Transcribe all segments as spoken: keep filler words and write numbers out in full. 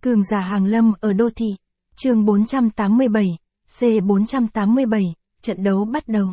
Cường giả hàng lâm ở đô thị. Chương bốn trăm tám mươi bảy, C bốn trăm tám mươi bảy, trận đấu bắt đầu.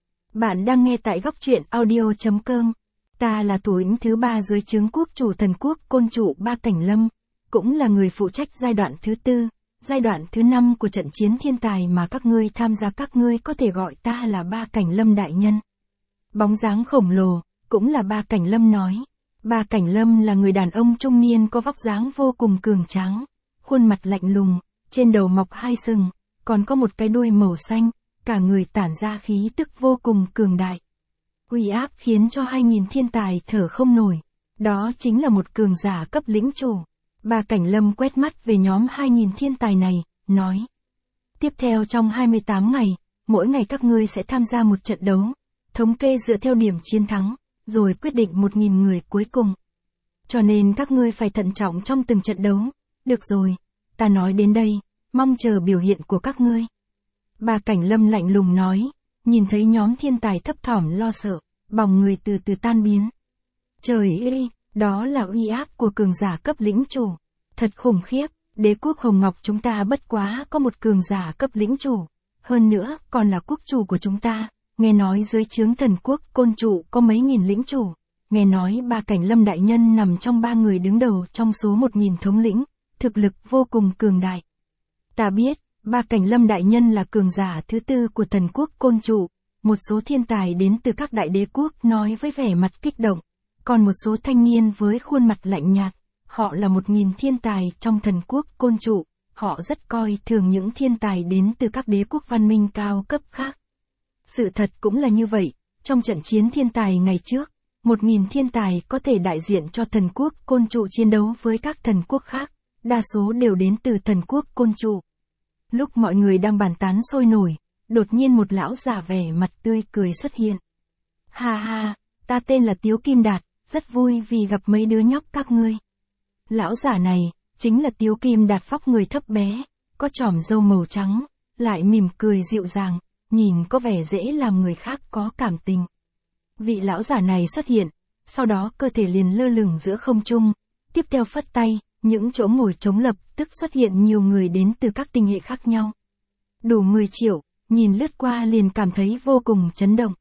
Bạn đang nghe tại góc truyện audio chấm com. Ta là thủ lĩnh thứ ba dưới trướng quốc chủ thần quốc Côn Trụ Ba Cảnh Lâm, cũng là người phụ trách giai đoạn thứ tư, giai đoạn thứ năm của trận chiến thiên tài mà các ngươi tham gia. Các ngươi có thể gọi ta là Ba Cảnh Lâm đại nhân. Bóng dáng khổng lồ, cũng là Ba Cảnh Lâm nói. Ba Cảnh Lâm là người đàn ông trung niên có vóc dáng vô cùng cường tráng, khuôn mặt lạnh lùng, trên đầu mọc hai sừng, còn có một cái đuôi màu xanh, cả người tản ra khí tức vô cùng cường đại. Uy áp khiến cho hai nghìn thiên tài thở không nổi. Đó chính là một cường giả cấp lĩnh chủ. Ba Cảnh Lâm quét mắt về nhóm hai nghìn thiên tài này, nói. Tiếp theo trong hai mươi tám ngày, mỗi ngày các ngươi sẽ tham gia một trận đấu, thống kê dựa theo điểm chiến thắng, rồi quyết định một nghìn người cuối cùng. Cho nên các ngươi phải thận trọng trong từng trận đấu. Được rồi, ta nói đến đây, mong chờ biểu hiện của các ngươi. Ba Cảnh Lâm lạnh lùng nói, nhìn thấy nhóm thiên tài thấp thỏm lo sợ, bỏng người từ từ tan biến. Trời ơi, đó là uy áp của cường giả cấp lĩnh chủ. Thật khủng khiếp, đế quốc Hồng Ngọc chúng ta bất quá có một cường giả cấp lĩnh chủ. Hơn nữa, còn là quốc chủ của chúng ta. Nghe nói dưới trướng thần quốc Côn Trụ có mấy nghìn lĩnh chủ. Nghe nói Ba Cảnh Lâm đại nhân nằm trong ba người đứng đầu trong số một nghìn thống lĩnh, thực lực vô cùng cường đại. Ta biết, Ba Cảnh Lâm đại nhân là cường giả thứ tư của thần quốc Côn Trụ. Một số thiên tài đến từ các đại đế quốc nói với vẻ mặt kích động, còn một số thanh niên với khuôn mặt lạnh nhạt. Họ là một nghìn thiên tài trong thần quốc Côn Trụ, họ rất coi thường những thiên tài đến từ các đế quốc văn minh cao cấp khác. Sự thật cũng là như vậy, trong trận chiến thiên tài ngày trước, một nghìn thiên tài có thể đại diện cho thần quốc Côn Trụ chiến đấu với các thần quốc khác, đa số đều đến từ thần quốc Côn Trụ. Lúc mọi người đang bàn tán sôi nổi, đột nhiên một lão giả vẻ mặt tươi cười xuất hiện. Ha ha, ta tên là Tiếu Kim Đạt, rất vui vì gặp mấy đứa nhóc các ngươi. Lão giả này, chính là Tiếu Kim Đạt, vóc người thấp bé, có chòm râu màu trắng, lại mỉm cười dịu dàng, nhìn có vẻ dễ làm người khác có cảm tình. Vị lão giả này xuất hiện, sau đó cơ thể liền lơ lửng giữa không trung, tiếp theo phất tay, những chỗ ngồi trống lập tức xuất hiện nhiều người đến từ các tinh hệ khác nhau. Đủ mười triệu, nhìn lướt qua liền cảm thấy vô cùng chấn động.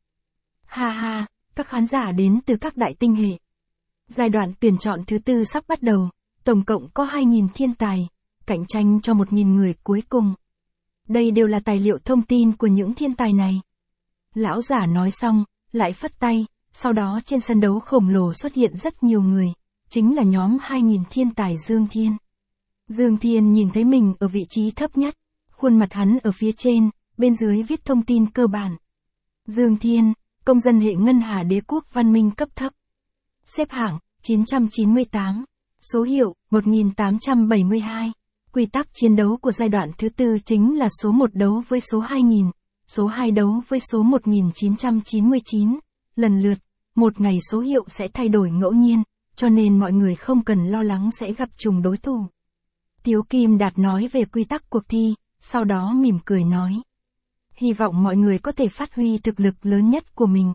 Ha ha, các khán giả đến từ các đại tinh hệ. Giai đoạn tuyển chọn thứ tư sắp bắt đầu, tổng cộng có hai nghìn thiên tài, cạnh tranh cho một nghìn người cuối cùng. Đây đều là tài liệu thông tin của những thiên tài này. Lão giả nói xong, lại phất tay, sau đó trên sân đấu khổng lồ xuất hiện rất nhiều người, chính là nhóm hai nghìn thiên tài Dương Thiên. Dương Thiên nhìn thấy mình ở vị trí thấp nhất, khuôn mặt hắn ở phía trên, bên dưới viết thông tin cơ bản. Dương Thiên, công dân hệ ngân hà đế quốc văn minh cấp thấp. Xếp hạng, chín trăm chín mươi tám. Số hiệu, một nghìn tám trăm bảy mươi hai. Quy tắc chiến đấu của giai đoạn thứ tư chính là số một đấu với số hai nghìn, số hai đấu với số một nghìn chín trăm chín mươi chín. Lần lượt, một ngày số hiệu sẽ thay đổi ngẫu nhiên, cho nên mọi người không cần lo lắng sẽ gặp trùng đối thủ. Tiếu Kim Đạt nói về quy tắc cuộc thi, sau đó mỉm cười nói. Hy vọng mọi người có thể phát huy thực lực lớn nhất của mình.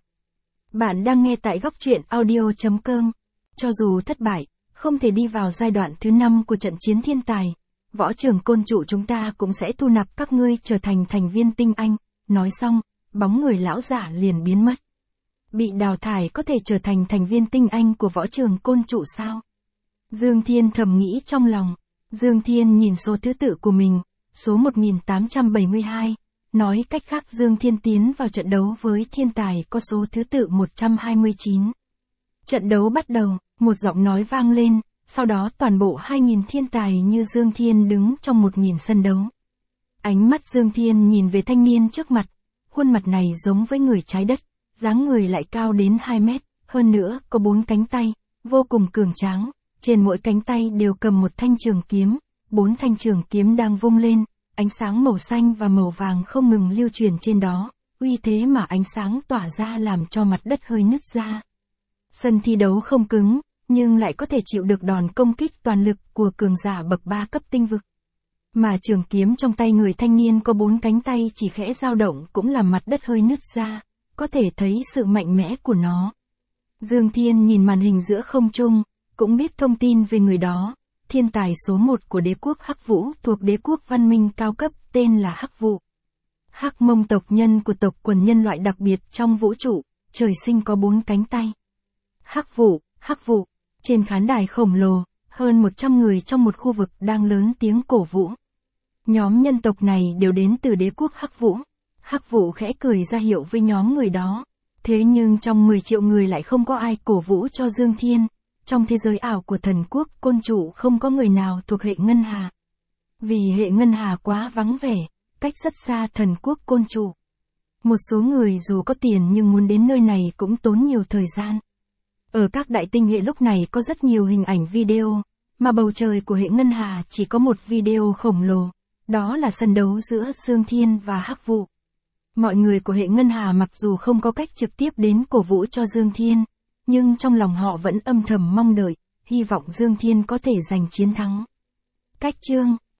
Bạn đang nghe tại góc truyện audio chấm com. Cho dù thất bại, không thể đi vào giai đoạn thứ năm của trận chiến thiên tài, võ trường Côn Trụ chúng ta cũng sẽ thu nạp các ngươi trở thành thành viên tinh anh. Nói xong, bóng người lão giả liền biến mất. Bị đào thải có thể trở thành thành viên tinh anh của võ trường Côn Trụ sao? Dương Thiên thầm nghĩ trong lòng. Dương Thiên nhìn số thứ tự của mình, số một nghìn tám trăm bảy mươi hai. Nói cách khác Dương Thiên tiến vào trận đấu với thiên tài có số thứ tự một trăm hai mươi chín. Trận đấu bắt đầu, một giọng nói vang lên, sau đó toàn bộ hai nghìn thiên tài như Dương Thiên đứng trong một nghìn sân đấu. Ánh mắt Dương Thiên nhìn về thanh niên trước mặt, khuôn mặt này giống với người trái đất, dáng người lại cao đến hai mét, hơn nữa có bốn cánh tay, vô cùng cường tráng, trên mỗi cánh tay đều cầm một thanh trường kiếm, bốn thanh trường kiếm đang vung lên, ánh sáng màu xanh và màu vàng không ngừng lưu truyền trên đó, uy thế mà ánh sáng tỏa ra làm cho mặt đất hơi nứt ra. Sân thi đấu không cứng, nhưng lại có thể chịu được đòn công kích toàn lực của cường giả bậc ba cấp tinh vực. Mà trường kiếm trong tay người thanh niên có bốn cánh tay chỉ khẽ dao động cũng làm mặt đất hơi nứt ra, có thể thấy sự mạnh mẽ của nó. Dương Thiên nhìn màn hình giữa không trung, cũng biết thông tin về người đó, thiên tài số một của đế quốc Hắc Vũ thuộc đế quốc văn minh cao cấp tên là Hắc Vụ. Hắc Mông tộc nhân của tộc quần nhân loại đặc biệt trong vũ trụ, trời sinh có bốn cánh tay. Hắc Vụ, Hắc Vụ, trên khán đài khổng lồ, hơn một trăm người trong một khu vực đang lớn tiếng cổ vũ. Nhóm nhân tộc này đều đến từ đế quốc Hắc Vũ. Hắc Vụ khẽ cười ra hiệu với nhóm người đó. Thế nhưng trong mười triệu người lại không có ai cổ vũ cho Dương Thiên. Trong thế giới ảo của thần quốc côn trụ không có người nào thuộc hệ ngân hà. Vì hệ ngân hà quá vắng vẻ, cách rất xa thần quốc côn trụ. Một số người dù có tiền nhưng muốn đến nơi này cũng tốn nhiều thời gian. Ở các đại tinh hệ lúc này có rất nhiều hình ảnh video, mà bầu trời của hệ ngân hà chỉ có một video khổng lồ. Đó là sân đấu giữa Dương Thiên và Hắc Vụ. Mọi người của hệ ngân hà mặc dù không có cách trực tiếp đến cổ vũ cho Dương Thiên, nhưng trong lòng họ vẫn âm thầm mong đợi, hy vọng Dương Thiên có thể giành chiến thắng. Cách chương